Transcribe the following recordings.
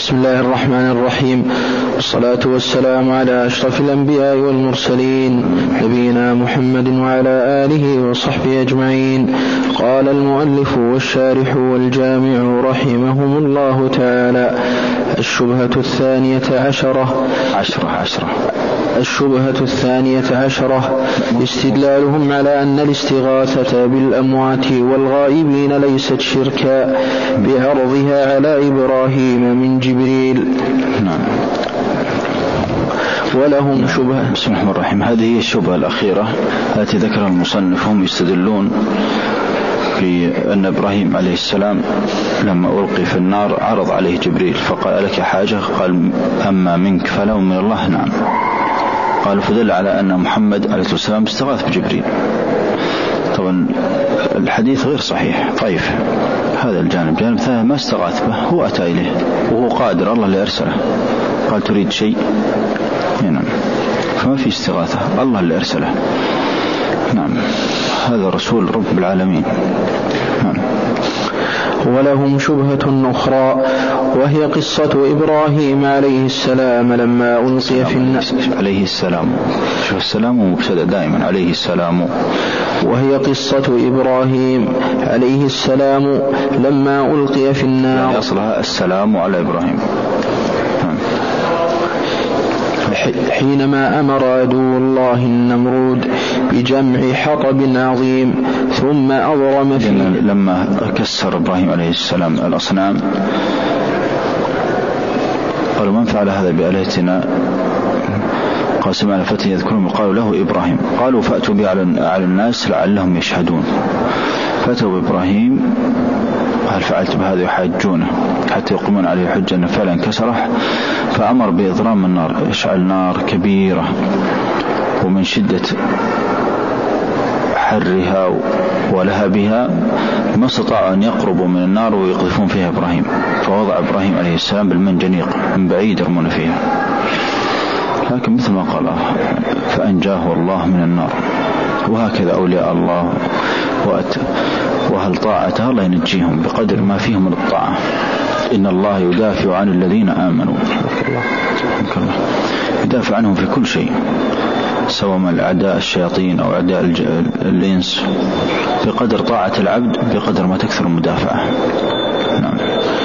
بسم الله الرحمن الرحيم، والصلاة والسلام على أشرف الأنبياء والمرسلين نبينا محمد وعلى آله وصحبه أجمعين. قال المؤلف والشارح والجامع رحمهم الله تعالى: الشبهة الثانية عشرة استدلالهم على أن الاستغاثة بالأموات والغائبين ليست شركا بعرضها على إبراهيم من جبريل. ولهم شبهة. بسم الله الرحمن الرحيم. هذه هي الشبهة الأخيرة التي ذكرها المصنف. هم يستدلون بأن إبراهيم عليه السلام لما ألقي في النار عرض عليه جبريل فقال: لك حاجة؟ قال: أما منك فله من الله نعم. قالوا فدل على أن محمد عليه السلام استغاث بجبريل. طبعا الحديث غير صحيح، طيف هذا الجانب. جانب ثاني ما استغاث به، هو أتى إليه وهو قادر، الله اللي أرسله. قال: تريد شيء؟ نعم. فما في استغاثة، الله اللي أرسله. نعم، هذا رسول رب العالمين. نعم. ولهم شبهة أخرى وهي قصة إبراهيم عليه السلام لما ألقي في النار. عليه السلام، شوف السلام مبتدأ دائما، عليه السلام. وهي قصة إبراهيم عليه السلام لما ألقي في النار، يعني أصلها السلام على إبراهيم. حينما أمر عدو الله النمرود بجمع حطب عظيم ثم أضرم فيه. لما كسر إبراهيم عليه السلام الأصنام قالوا: من فعل هذا بآلهتنا؟ قال: سمعنا فتى يذكرهم قالوا له إبراهيم. قالوا: فأتوا به على الناس لعلهم يشهدون. فأتوا بإبراهيم: هل فعلت بهذا؟ يحاجونه حتى يقومون عليه حجة أنه فعلا كسره. فأمر بإضرام النار، اشعل نار كبيرة، ومن شدة حرها ولهبها ما استطاعوا أن يقربوا من النار ويقذفون فيها إبراهيم. فوضع إبراهيم عليه السلام بالمنجنيق من بعيد يرمون فيها، لكن مثل ما قال: فأنجاه الله من النار. وهكذا أولياء الله وهل طاعته الله ينجيهم بقدر ما فيهم من الطاعة. إن الله يدافع عن الذين آمنوا، يدافع عنهم في كل شيء، سواء من الأعداء الشياطين أو أعداء الإنس. بقدر طاعة العبد بقدر ما تكثر المدافعة. نعم.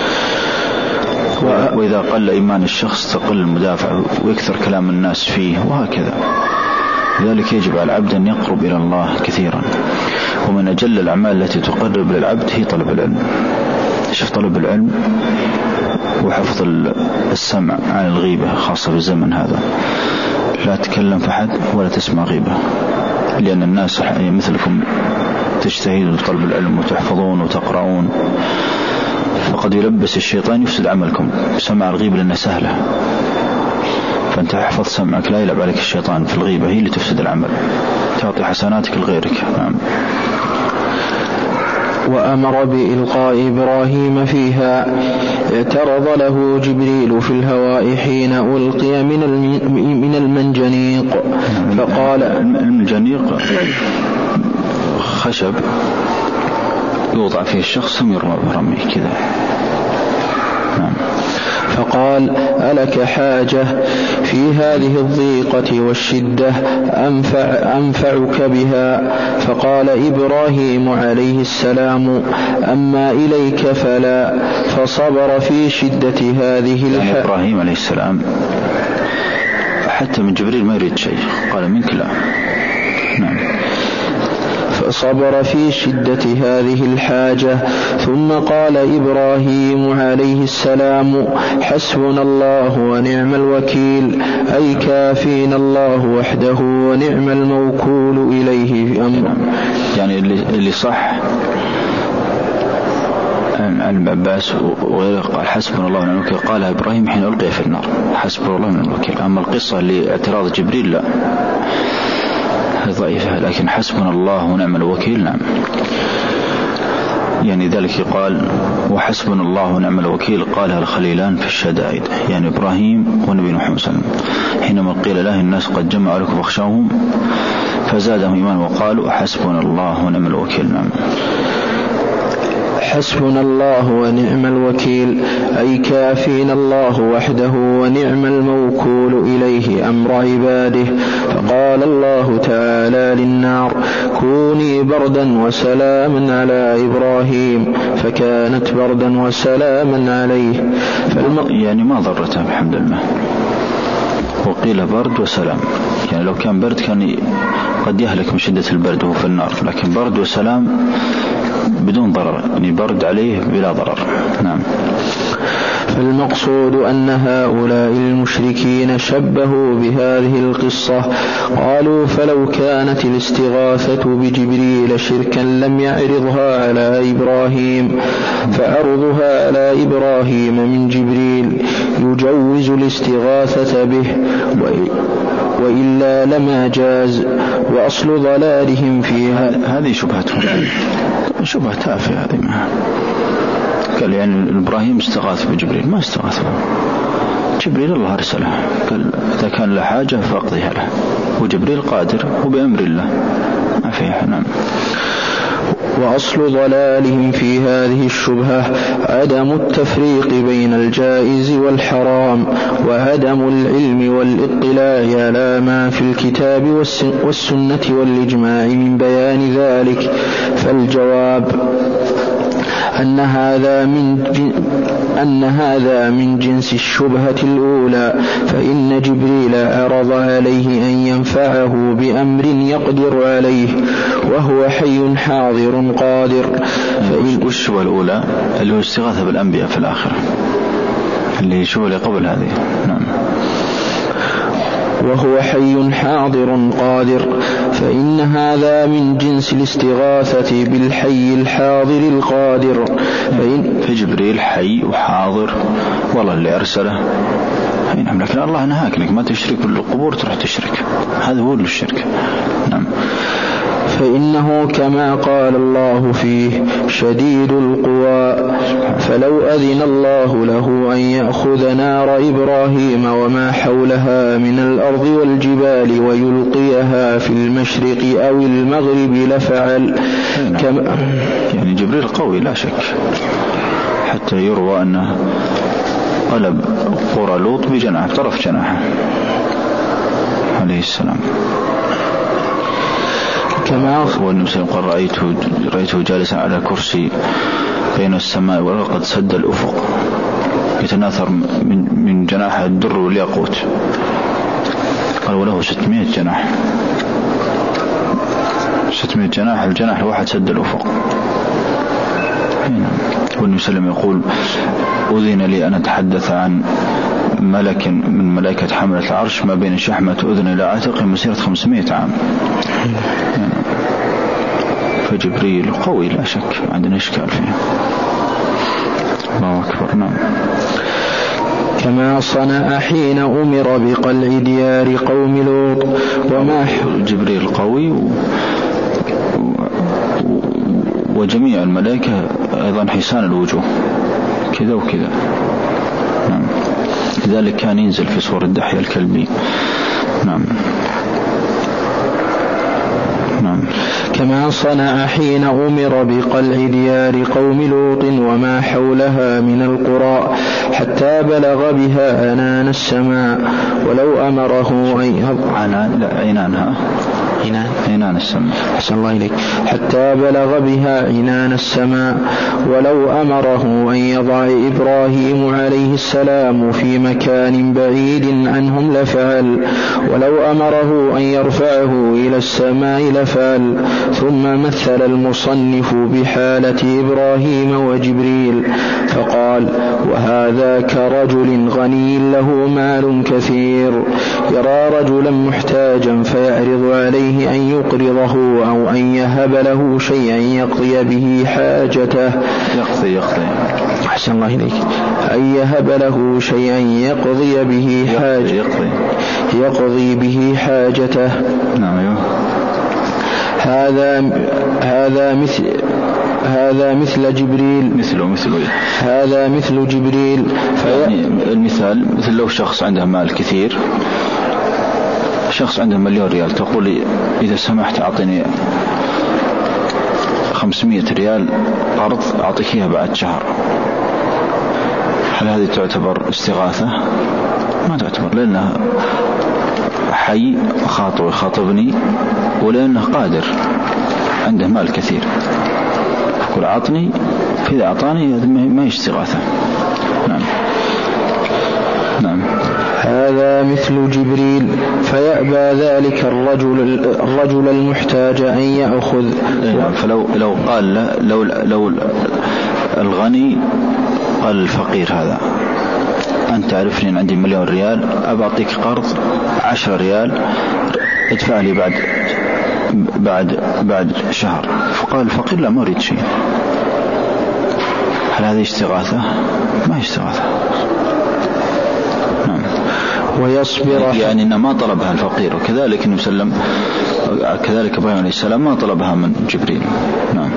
وإذا قل إيمان الشخص تقل المدافع ويكثر كلام الناس فيه، وهكذا. لذلك يجب على العبد أن يقرب إلى الله كثيرا. ومن أجل الأعمال التي تقرب للعبد هي طلب العلم. شوف، طلب العلم وحفظ السمع عن الغيبة، خاصة في الزمن هذا. لا تتكلم فحد ولا تسمع غيبة، لأن الناس مثلكم تجتهدون طلب العلم وتحفظون وتقرؤون، فقد يلبس الشيطان يفسد عملكم. سمع الغيبة لأنها سهلة، فأنت احفظ سمعك، لا يلعب عليك الشيطان في الغيبة، هي اللي تفسد العمل، تعطي حسناتك لغيرك. نعم. وأمر بإلقاء إبراهيم فيها. اعترض له جبريل في الهواء حين ألقي من المنجنيق فقال: المنجنيق خشب يوضع فيه الشخص ثم يرمى برمي كذا. نعم. فقال: ألك حاجة في هذه الضيقة والشدة أنفعك بها؟ فقال إبراهيم عليه السلام: أما إليك فلا. فصبر في شدة هذه يعني إبراهيم عليه السلام حتى من جبريل ما يريد شيء، قال: منك لا. نعم. فصبر في شدة هذه الحاجة. ثم قال إبراهيم عليه السلام: حسبنا الله ونعم الوكيل، أي كافينا الله وحده ونعم الموكول إليه أمر. يعني اللي صح عن ابن عباس وغيره قال: حسبنا الله ونعم الوكيل، قالها إبراهيم حين ألقي في النار، حسبنا الله ونعم الوكيل. أما القصة اللي اعتراض جبريل لا، ضعيفة، لكن حسبنا الله ونعم الوكيل نعم. يعني ذلك يقال: وحسبنا الله ونعم الوكيل قالها الخليلان في الشدائد، يعني إبراهيم ونبي محمد صلى الله عليه وسلم حينما قيل له الناس قد جمعوا لكم فاخشوهم فزادهم إيمانا وقالوا حسبنا الله ونعم الوكيل. نعم. حسبنا الله ونعم الوكيل، أي كافينا الله وحده ونعم الموكول إليه أمر عباده. فقال الله تعالى للنار: كوني بردا وسلاما على إبراهيم، فكانت بردا وسلاما عليه. يعني ما ضرته بحمد الله. وقيل برد وسلام، يعني لو كان برد كان قد يهلك من شدة البرد وهو في النار، لكن برد وسلام بدون ضرر، يعني برد عليه بلا ضرر. نعم. فالمقصود أن هؤلاء المشركين شبهوا بهذه القصة. قالوا: فلو كانت الاستغاثة بجبريل شركا لم يعرضها على إبراهيم، فعرضها على إبراهيم من جبريل يجوز الاستغاثة به، وإلا لما جاز. وأصل ضلالهم فيها هذه شبهتهم، شبهة تافهة هذه. معها قال يعني إبراهيم استغاث بجبريل، ما استغاث به جبريل، الله أرسله، قال إذا كان له حاجة فأقضيها له، وجبريل قادر وبأمر الله، ما فيها. نعم. وأصل ضلالهم في هذه الشبهة عدم التفريق بين الجائز والحرام، وعدم العلم والاطلاع على ما في الكتاب والسنة والإجماع من بيان ذلك. فالجواب أن هذا من جنس الشبهة الأولى، فإن جبريل عرض عليه أن ينفعه بأمر يقدر عليه وهو حي حاضر قادر. والشبهة الأولى اللي هو استغاثة بالأنبياء في الآخرة، اللي شبهة قبل هذه. نعم. وهو حي حاضر قادر، فإن هذا من جنس الاستغاثة بالحي الحاضر القادر. فجبريل حي وحاضر، والله اللي أرسله. نعم. لكن الله نهاك انك ما تشرك بالقبور، تروح تشرك، هذا هو الشرك. نعم. فإنه كما قال الله فيه: شديد القوى. فلو أذن الله له أن يأخذ نار إبراهيم وما حولها من الأرض والجبال ويلقيها في المشرق أو المغرب لفعل. يعني جبريل قوي لا شك، حتى يروى أنه قلب قرى لوط بجناح، طرف جناحه عليه السلام. كما والنبي قال: رأيته جالسا على كرسي بين السماء والأرض قد سد الأفق، يتناثر من جناح الدر والياقوت. قال: وله 600 جناح، 600 جناح، الجناح الواحد سد الأفق. والنبي صلى الله عليه وسلم يقول: أذن لي أن أتحدث عن ملك من ملائكة حملة العرش ما بين شحمة أذن إلى عاتق مسيرة 500 عام. فجبريل قوي لا شك، عندنا إشكال فيه. الله أكبر. نعم. كما صنع حين أمر بقلع ديار قوم لوط. وما جبريل قوي وجميع الملائكة أيضا حسان الوجوه كذا وكذا. نعم. لذلك كان ينزل في صور الدحية الكلبي. نعم. نعم. كما صنع حين أمر بقلع ديار قوم لوط وما حولها من القرى حتى بلغ بها عنان السماء. ولو أمره عنان السماء. أحسن الله إليك. حتى بلغ بها عنان السماء. ولو أمره أن يضع إبراهيم عليه السلام في مكان بعيد عنهم لفعل، ولو أمره أن يرفعه إلى السماء لفعل. ثم مثل المصنف بحالة إبراهيم وجبريل فقال: وهذا كرجل غني له مال كثير يرى رجلا محتاجا فيعرض عليه أن يقرضه أو أن يهب له شيئا يقضي به حاجته. أحسن الله إليك. أن يهب له شيئا يقضي به حاجته. نعم. هذا مثل جبريل. هذا مثل جبريل. يعني المثال مثل لو شخص عنده مال كثير، شخص عنده 1,000,000 ريال، تقول: إذا سمحت أعطني 500 ريال قرض أعطيك إياها بعد شهر، هل هذه تعتبر استغاثة؟ ما تعتبر، لأنه حي خاطب يخاطبني، ولأنه قادر عنده مال كثير، يقول أعطني، فإذا أعطاني ما يستغاثة. نعم. نعم. هذا مثل جبريل، فيأبى ذلك الرجل المحتاج أن يأخذ. فلو قال لو الغني قال الفقير هذا أنت تعرفني عندي 1,000,000 ريال، أبعطيك قرض 10 ريال ادفع لي بعد شهر، فقال الفقير لا ما أريد شيء، هل هذه استغاثة؟ ما هي استغاثة. نعم. ويصبر، يعني إنه ما طلبها الفقير، وكذلك النبي صلى الله عليه وسلم، كذلك إبراهيم عليه السلام ما طلبها من جبريل. نعم.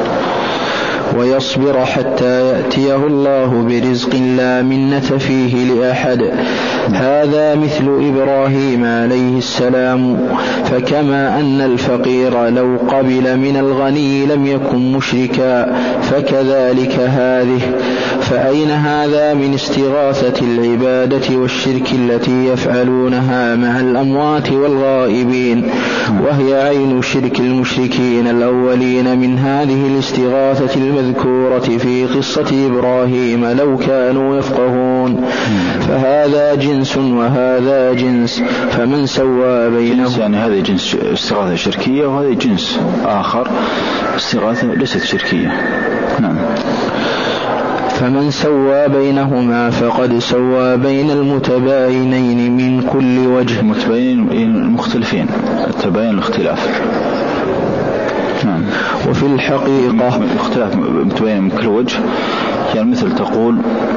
ويصبر حتى يأتيه الله برزق لا منة فيه لأحد. هذا مثل إبراهيم عليه السلام، فكما أن الفقير لو قبل من الغني لم يكن مشركا، فكذلك هذه. فأين هذا من استغاثة العبادة والشرك التي يفعلونها مع الأموات والغائبين، وهي عين شرك المشركين الأولين من هذه الاستغاثة المذكورة في قصة إبراهيم لو كانوا يفقهون. فهذا جنس وهذا جنس، فمن سوى بينهم، يعني هذا جنس استغاثة شركية، وهذا جنس آخر استغاثة ليست شركية. نعم. فمن سوى بينهما فقد سوى بين المتباينين من كل وجه. المتباينين المختلفين، التباين الاختلاف. نعم. وفي الحقيقة اختلاف متباين من كل وجه، يعني مثل تقول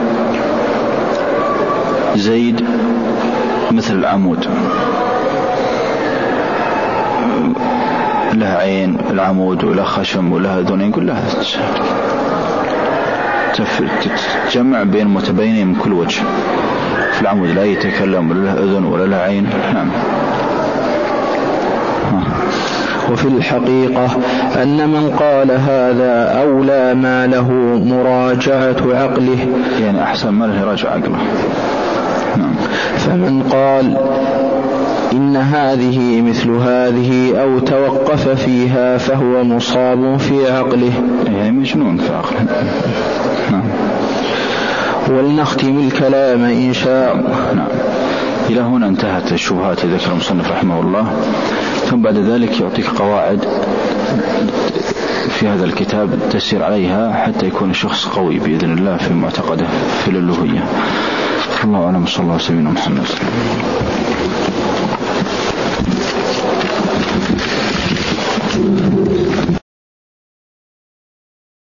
زيد مثل العمود، لها عين العمود ولها خشم ولها ذنين، يقول لها تجمع بين متباينين من كل وجه. في العمود لا يتكلم ولا له أذن ولا له عين. نعم. وفي الحقيقة أن من قال هذا أولى ما له مراجعة عقله، يعني أحسن ما له يراجع عقله. نعم. فمن قال إن هذه مثل هذه أو توقف فيها فهو مصاب في عقله، يعني مجنون في عقله. نعم. ولنختم الكلام إن شاء الله. نعم. إلى هنا انتهت الشبهات ذكر المصنف رحمه الله، ثم بعد ذلك يعطيك قواعد في هذا الكتاب تسير عليها حتى يكون الشخص قوي بإذن الله في معتقده في الألوهية. الله أعلم. صلى الله عليه وسلم.